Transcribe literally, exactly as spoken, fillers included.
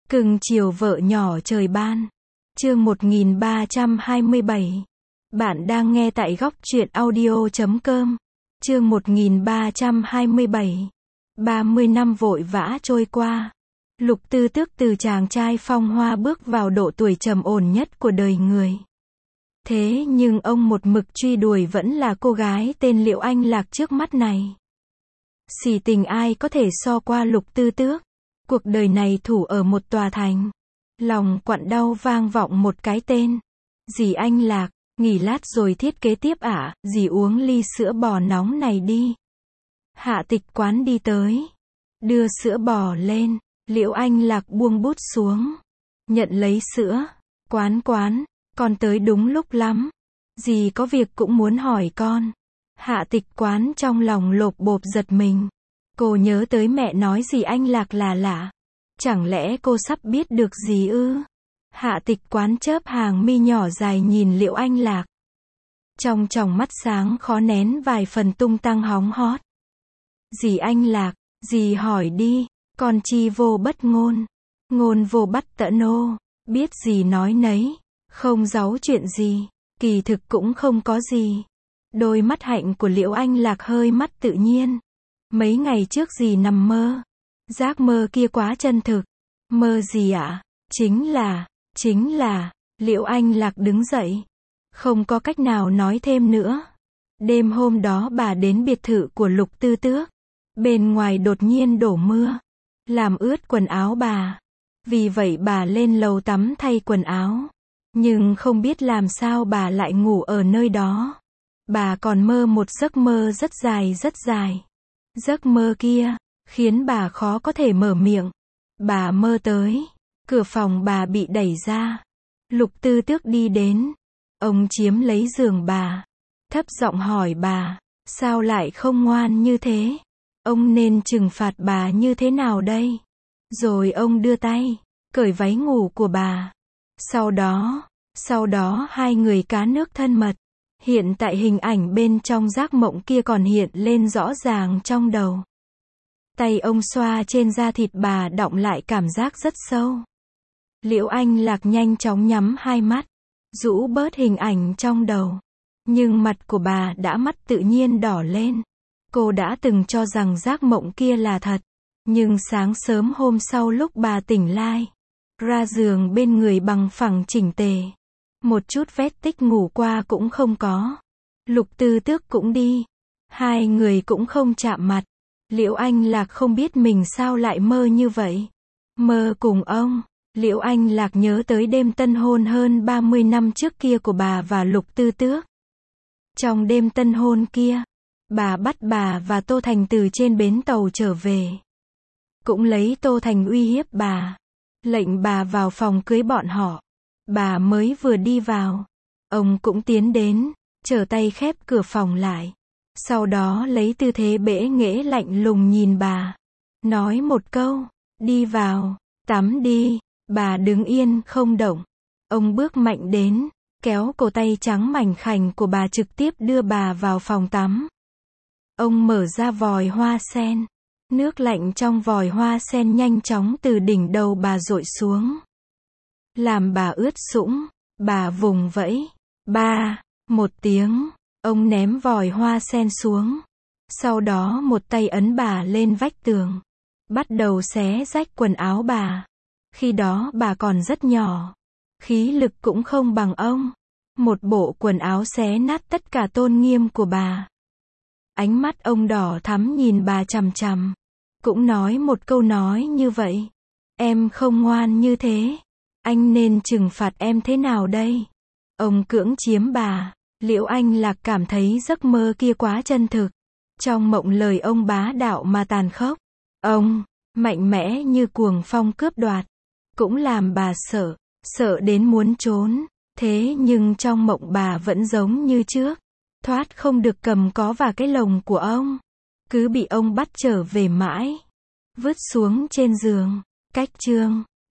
Cưng chiều vợ nhỏ trời ban. Chương một nghìn ba trăm hai mươi bảy. Bạn đang nghe tại góc truyện audio chấm com. Chương một nghìn ba trăm hai mươi bảy. ba mươi năm vội vã trôi qua. Lục Tư Tước từ chàng trai phong hoa bước vào độ tuổi trầm ổn nhất của đời người. Thế nhưng ông một mực truy đuổi vẫn là cô gái tên Liễu Anh Lạc trước mắt này. Xì tình ai có thể so qua Lục Tư Tước. Cuộc đời này thủ ở một tòa thành. Lòng quặn đau vang vọng một cái tên. Dì Anh Lạc, nghỉ lát rồi thiết kế tiếp ạ, à, dì uống ly sữa bò nóng này đi. Hạ Tịch Quán đi tới. Đưa sữa bò lên, Liễu Anh Lạc buông bút xuống. Nhận lấy sữa. Quán quán, con tới đúng lúc lắm. Dì có việc cũng muốn hỏi con. Hạ Tịch Quán trong lòng lộp bộp giật mình. Cô nhớ tới mẹ nói dì Anh Lạc là lạ. Chẳng lẽ cô sắp biết được gì ư? Hạ Tịch Quán chớp hàng mi nhỏ dài nhìn Liễu Anh Lạc. Trong tròng mắt sáng khó nén vài phần tung tăng hóng hót. Dì Anh Lạc, dì hỏi đi, con chi vô bất ngôn. Ngôn vô bắt tận nô, biết gì nói nấy, không giấu chuyện gì, kỳ thực cũng không có gì. Đôi mắt hạnh của Liễu Anh Lạc hơi mắt tự nhiên. Mấy ngày trước dì nằm mơ. Giấc mơ kia quá chân thực. Mơ gì ạ? À? Chính là, chính là, Liễu Anh Lạc đứng dậy. Không có cách nào nói thêm nữa. Đêm hôm đó bà đến biệt thự của Lục Tư Tước. Bên ngoài đột nhiên đổ mưa. Làm ướt quần áo bà. Vì vậy bà lên lầu tắm thay quần áo. Nhưng không biết làm sao bà lại ngủ ở nơi đó. Bà còn mơ một giấc mơ rất dài rất dài. Giấc mơ kia, khiến bà khó có thể mở miệng. Bà mơ tới, cửa phòng bà bị đẩy ra. Lục Tư Tước đi đến. Ông chiếm lấy giường bà. Thấp giọng hỏi bà, sao lại không ngoan như thế? Ông nên trừng phạt bà như thế nào đây? Rồi ông đưa tay, cởi váy ngủ của bà. Sau đó, sau đó hai người cá nước thân mật. Hiện tại hình ảnh bên trong giấc mộng kia còn hiện lên rõ ràng trong đầu. Tay ông xoa trên da thịt bà đọng lại cảm giác rất sâu. Liễu Anh Lạc nhanh chóng nhắm hai mắt, rũ bớt hình ảnh trong đầu. Nhưng mặt của bà đã mắt tự nhiên đỏ lên. Cô đã từng cho rằng giấc mộng kia là thật. Nhưng sáng sớm hôm sau lúc bà tỉnh lại, ra giường bên người bằng phẳng chỉnh tề. Một chút vết tích ngủ qua cũng không có. Lục Tư Tước cũng đi. Hai người cũng không chạm mặt. Liễu Anh Lạc không biết mình sao lại mơ như vậy. Mơ cùng ông. Liễu Anh Lạc nhớ tới đêm tân hôn hơn ba mươi năm trước kia của bà và Lục Tư Tước. Trong đêm tân hôn kia, bà bắt bà và Tô Thành từ trên bến tàu trở về. Cũng lấy Tô Thành uy hiếp bà. Lệnh bà vào phòng cưới bọn họ. Bà mới vừa đi vào. Ông cũng tiến đến, trở tay khép cửa phòng lại. Sau đó lấy tư thế bẽ nghễ lạnh lùng nhìn bà. Nói một câu, đi vào, tắm đi. Bà đứng yên không động. Ông bước mạnh đến, kéo cổ tay trắng mảnh khảnh của bà trực tiếp đưa bà vào phòng tắm. Ông mở ra vòi hoa sen. Nước lạnh trong vòi hoa sen nhanh chóng từ đỉnh đầu bà dội xuống. Làm bà ướt sũng, bà vùng vẫy. Ba, một tiếng, ông ném vòi hoa sen xuống. Sau đó một tay ấn bà lên vách tường. Bắt đầu xé rách quần áo bà. Khi đó bà còn rất nhỏ. Khí lực cũng không bằng ông. Một bộ quần áo xé nát tất cả tôn nghiêm của bà. Ánh mắt ông đỏ thắm nhìn bà chằm chằm. Cũng nói một câu nói như vậy. Em không ngoan như thế. Anh nên trừng phạt em thế nào đây? Ông cưỡng chiếm bà. Liễu Anh Lạc cảm thấy giấc mơ kia quá chân thực. Trong mộng lời ông bá đạo mà tàn khốc. Ông, mạnh mẽ như cuồng phong cướp đoạt. Cũng làm bà sợ, sợ đến muốn trốn. Thế nhưng trong mộng bà vẫn giống như trước. Thoát không được cầm có vào cái lồng của ông. Cứ bị ông bắt trở về mãi. Vứt xuống trên giường. Cách chương.